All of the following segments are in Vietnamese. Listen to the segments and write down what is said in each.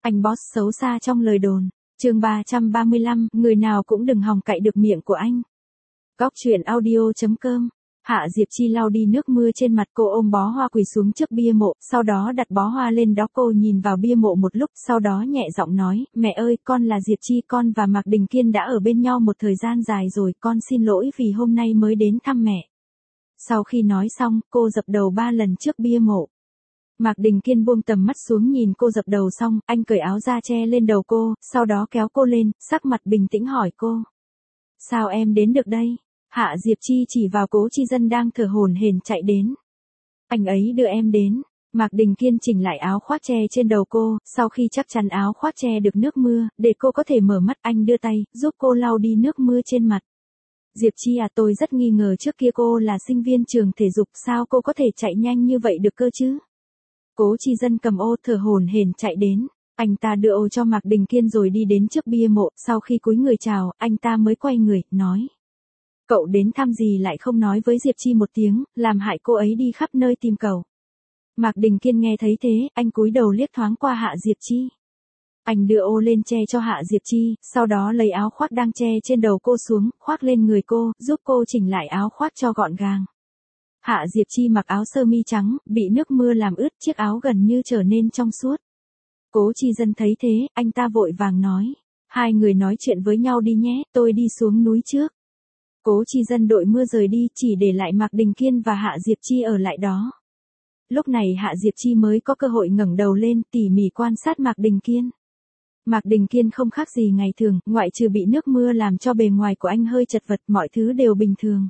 Anh boss xấu xa trong lời đồn. Chương 335, người nào cũng đừng hòng cậy được miệng của anh. Góc truyện audio.com. Hạ Diệp Chi lau đi nước mưa trên mặt, cô ôm bó hoa quỳ xuống trước bia mộ, sau đó đặt bó hoa lên đó. Cô nhìn vào bia mộ một lúc, sau đó nhẹ giọng nói, mẹ ơi, con là Diệp Chi, con và Mạc Đình Kiên đã ở bên nhau một thời gian dài rồi, con xin lỗi vì hôm nay mới đến thăm mẹ. Sau khi nói xong, cô dập đầu 3 lần trước bia mộ. Mạc Đình Kiên buông tầm mắt xuống nhìn cô dập đầu xong, anh cởi áo ra che lên đầu cô, sau đó kéo cô lên, sắc mặt bình tĩnh hỏi cô. Sao em đến được đây? Hạ Diệp Chi chỉ vào Cố Chi Dân đang thở hổn hển chạy đến. Anh ấy đưa em đến. Mạc Đình Kiên chỉnh lại áo khoác che trên đầu cô, sau khi chắc chắn áo khoác che được nước mưa, để cô có thể mở mắt, anh đưa tay, giúp cô lau đi nước mưa trên mặt. Diệp Chi à, tôi rất nghi ngờ trước kia cô là sinh viên trường thể dục, sao cô có thể chạy nhanh như vậy được cơ chứ? Cố Chi Dân cầm ô thở hổn hển chạy đến. Anh ta đưa ô cho Mạc Đình Kiên rồi đi đến trước bia mộ, sau khi cúi người chào, anh ta mới quay người, nói. Cậu đến thăm gì lại không nói với Diệp Chi một tiếng, làm hại cô ấy đi khắp nơi tìm cậu. Mạc Đình Kiên nghe thấy thế, anh cúi đầu liếc thoáng qua Hạ Diệp Chi. Anh đưa ô lên che cho Hạ Diệp Chi, sau đó lấy áo khoác đang che trên đầu cô xuống, khoác lên người cô, giúp cô chỉnh lại áo khoác cho gọn gàng. Hạ Diệp Chi mặc áo sơ mi trắng, bị nước mưa làm ướt, chiếc áo gần như trở nên trong suốt. Cố Chi Dân thấy thế, anh ta vội vàng nói. Hai người nói chuyện với nhau đi nhé, tôi đi xuống núi trước. Cố Chi Dân đội mưa rời đi, chỉ để lại Mạc Đình Kiên và Hạ Diệp Chi ở lại đó. Lúc này Hạ Diệp Chi mới có cơ hội ngẩng đầu lên, tỉ mỉ quan sát Mạc Đình Kiên. Mạc Đình Kiên không khác gì ngày thường, ngoại trừ bị nước mưa làm cho bề ngoài của anh hơi chật vật, mọi thứ đều bình thường.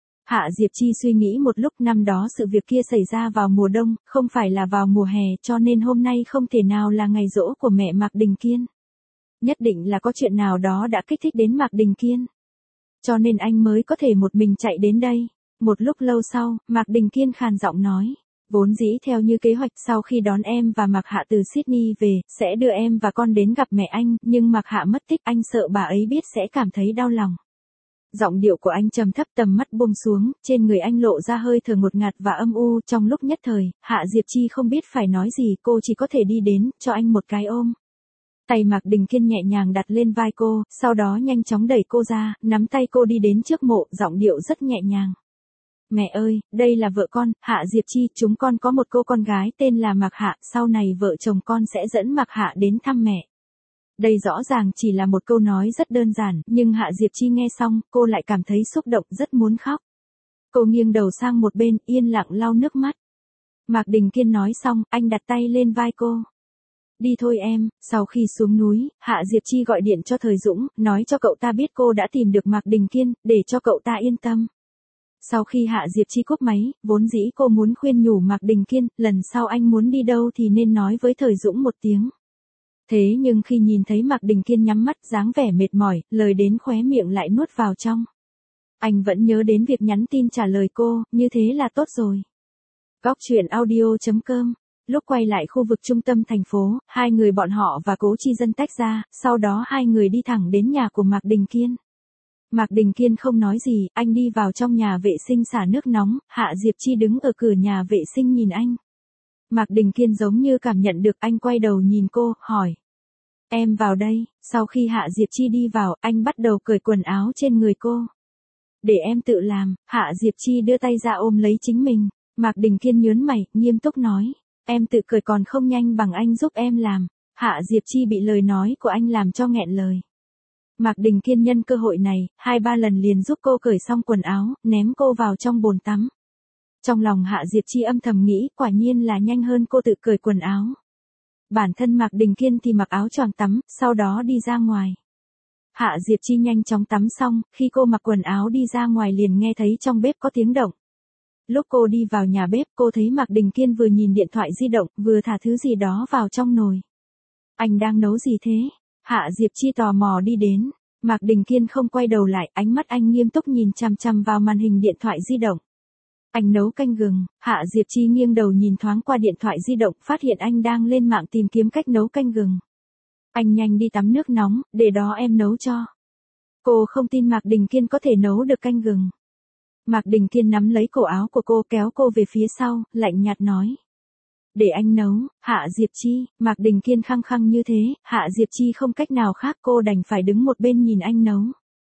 Hạ Diệp Chi suy nghĩ một lúc, năm đó sự việc kia xảy ra vào mùa đông, không phải là vào mùa hè, cho nên hôm nay không thể nào là ngày giỗ của mẹ Mạc Đình Kiên. Nhất định là có chuyện nào đó đã kích thích đến Mạc Đình Kiên. Cho nên anh mới có thể một mình chạy đến đây. Một lúc lâu sau, Mạc Đình Kiên khàn giọng nói. Vốn dĩ theo như kế hoạch, sau khi đón em và Mạc Hạ từ Sydney về, sẽ đưa em và con đến gặp mẹ anh, nhưng Mạc Hạ mất tích, anh sợ bà ấy biết sẽ cảm thấy đau lòng. Giọng điệu của anh trầm thấp, tầm mắt buông xuống, trên người anh lộ ra hơi thở ngột ngạt và âm u. Trong lúc nhất thời, Hạ Diệp Chi không biết phải nói gì, cô chỉ có thể đi đến, cho anh một cái ôm. Tay Mạc Đình Kiên nhẹ nhàng đặt lên vai cô, sau đó nhanh chóng đẩy cô ra, nắm tay cô đi đến trước mộ, giọng điệu rất nhẹ nhàng. Mẹ ơi, đây là vợ con, Hạ Diệp Chi, chúng con có một cô con gái tên là Mạc Hạ, sau này vợ chồng con sẽ dẫn Mạc Hạ đến thăm mẹ. Đây rõ ràng chỉ là một câu nói rất đơn giản, nhưng Hạ Diệp Chi nghe xong, cô lại cảm thấy xúc động, rất muốn khóc. Cô nghiêng đầu sang một bên, yên lặng lau nước mắt. Mạc Đình Kiên nói xong, anh đặt tay lên vai cô. Đi thôi em. Sau khi xuống núi, Hạ Diệp Chi gọi điện cho Thời Dũng, nói cho cậu ta biết cô đã tìm được Mạc Đình Kiên, để cho cậu ta yên tâm. Sau khi Hạ Diệp Chi cúp máy, vốn dĩ cô muốn khuyên nhủ Mạc Đình Kiên, lần sau anh muốn đi đâu thì nên nói với Thời Dũng một tiếng. Thế nhưng khi nhìn thấy Mạc Đình Kiên nhắm mắt, dáng vẻ mệt mỏi, lời đến khóe miệng lại nuốt vào trong. Anh vẫn nhớ đến việc nhắn tin trả lời cô, như thế là tốt rồi. Góc truyện audio.com. Lúc quay lại khu vực trung tâm thành phố, hai người bọn họ và Cố Chi Dân tách ra, sau đó hai người đi thẳng đến nhà của Mạc Đình Kiên. Mạc Đình Kiên không nói gì, anh đi vào trong nhà vệ sinh xả nước nóng, Hạ Diệp Chi đứng ở cửa nhà vệ sinh nhìn anh. Mạc Đình Kiên giống như cảm nhận được, anh quay đầu nhìn cô, hỏi. Em vào đây. Sau khi Hạ Diệp Chi đi vào, anh bắt đầu cởi quần áo trên người cô. Để em tự làm. Hạ Diệp Chi đưa tay ra ôm lấy chính mình. Mạc Đình Kiên nhớn mày, nghiêm túc nói. Em tự cởi còn không nhanh bằng anh giúp em làm. Hạ Diệp Chi bị lời nói của anh làm cho nghẹn lời. Mạc Đình Kiên nhân cơ hội này, 2-3 lần liền giúp cô cởi xong quần áo, ném cô vào trong bồn tắm. Trong lòng Hạ Diệp Chi âm thầm nghĩ, quả nhiên là nhanh hơn cô tự cởi quần áo. Bản thân Mạc Đình Kiên thì mặc áo choàng tắm, sau đó đi ra ngoài. Hạ Diệp Chi nhanh chóng tắm xong, khi cô mặc quần áo đi ra ngoài liền nghe thấy trong bếp có tiếng động. Lúc cô đi vào nhà bếp, cô thấy Mạc Đình Kiên vừa nhìn điện thoại di động, vừa thả thứ gì đó vào trong nồi. Anh đang nấu gì thế? Hạ Diệp Chi tò mò đi đến. Mạc Đình Kiên không quay đầu lại, ánh mắt anh nghiêm túc nhìn chằm chằm vào màn hình điện thoại di động. Anh nấu canh gừng. Hạ Diệp Chi nghiêng đầu nhìn thoáng qua điện thoại di động, phát hiện anh đang lên mạng tìm kiếm cách nấu canh gừng. Anh nhanh đi tắm nước nóng, để đó em nấu cho. Cô không tin Mạc Đình Kiên có thể nấu được canh gừng. Mạc Đình Kiên nắm lấy cổ áo của cô, kéo cô về phía sau, lạnh nhạt nói. để anh nấu. Hạ Diệp Chi, Mạc Đình Kiên khăng khăng như thế, Hạ Diệp Chi không cách nào khác, cô đành phải đứng một bên nhìn anh nấu.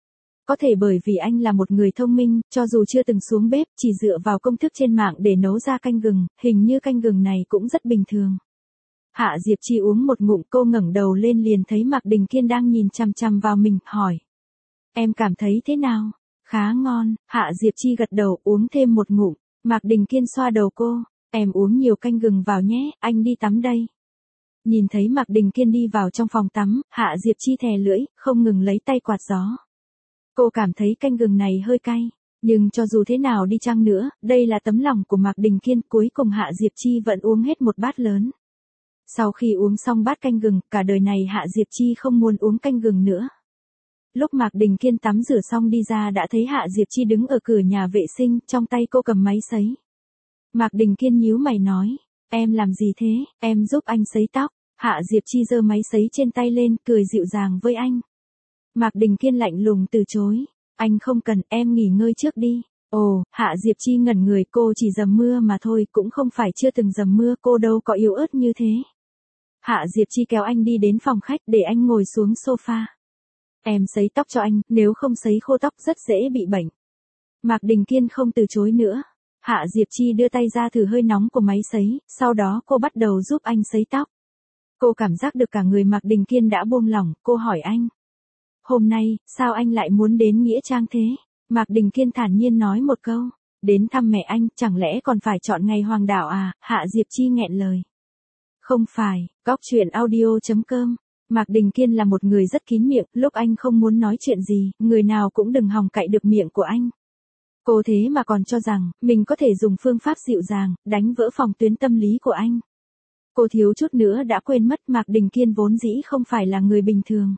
Có thể bởi vì anh là một người thông minh, cho dù chưa từng xuống bếp, chỉ dựa vào công thức trên mạng để nấu ra canh gừng, hình như canh gừng này cũng rất bình thường. Hạ Diệp Chi uống một ngụm, cô ngẩng đầu lên liền thấy Mạc Đình Kiên đang nhìn chằm chằm vào mình, hỏi. Em cảm thấy thế nào? Khá ngon. Hạ Diệp Chi gật đầu, uống thêm một ngụm. Mạc Đình Kiên xoa đầu cô. Em uống nhiều canh gừng vào nhé, anh đi tắm đây. Nhìn thấy Mạc Đình Kiên đi vào trong phòng tắm, Hạ Diệp Chi thè lưỡi, không ngừng lấy tay quạt gió. Cô cảm thấy canh gừng này hơi cay. Nhưng cho dù thế nào đi chăng nữa, đây là tấm lòng của Mạc Đình Kiên, cuối cùng Hạ Diệp Chi vẫn uống hết một bát lớn. Sau khi uống xong bát canh gừng, cả đời này Hạ Diệp Chi không muốn uống canh gừng nữa. Lúc Mạc Đình Kiên tắm rửa xong đi ra đã thấy Hạ Diệp Chi đứng ở cửa nhà vệ sinh, trong tay cô cầm máy sấy. Mạc Đình Kiên nhíu mày nói, em làm gì thế, em giúp anh sấy tóc. Hạ Diệp Chi giơ máy sấy trên tay lên, cười dịu dàng với anh. Mạc Đình Kiên lạnh lùng từ chối, anh không cần, em nghỉ ngơi trước đi. Ồ, Hạ Diệp Chi ngẩn người, cô chỉ dầm mưa mà thôi, cũng không phải chưa từng dầm mưa, cô đâu có yếu ớt như thế. Hạ Diệp Chi kéo anh đi đến phòng khách để anh ngồi xuống sofa. Em sấy tóc cho anh, nếu không sấy khô tóc rất dễ bị bệnh. Mạc Đình Kiên không từ chối nữa. Hạ Diệp Chi đưa tay ra thử hơi nóng của máy sấy, sau đó cô bắt đầu giúp anh sấy tóc. Cô cảm giác được cả người Mạc Đình Kiên đã buông lỏng, cô hỏi anh. Hôm nay, sao anh lại muốn đến Nghĩa Trang thế? Mạc Đình Kiên thản nhiên nói một câu. Đến thăm mẹ anh, chẳng lẽ còn phải chọn ngày hoàng đạo à? Hạ Diệp Chi nghẹn lời. Không phải, góc chuyện audio.com. Mạc Đình Kiên là một người rất kín miệng, lúc anh không muốn nói chuyện gì, người nào cũng đừng hòng cạy được miệng của anh. Cô thế mà còn cho rằng, mình có thể dùng phương pháp dịu dàng, đánh vỡ phòng tuyến tâm lý của anh. Cô thiếu chút nữa đã quên mất Mạc Đình Kiên vốn dĩ không phải là người bình thường.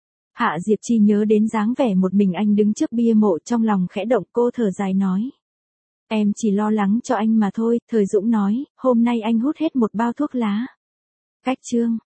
Hạ Diệp Chi nhớ đến dáng vẻ một mình anh đứng trước bia mộ, trong lòng khẽ động, cô thở dài nói. Em chỉ lo lắng cho anh mà thôi. Thời Dũng nói, hôm nay anh hút hết một bao thuốc lá. Cách chương.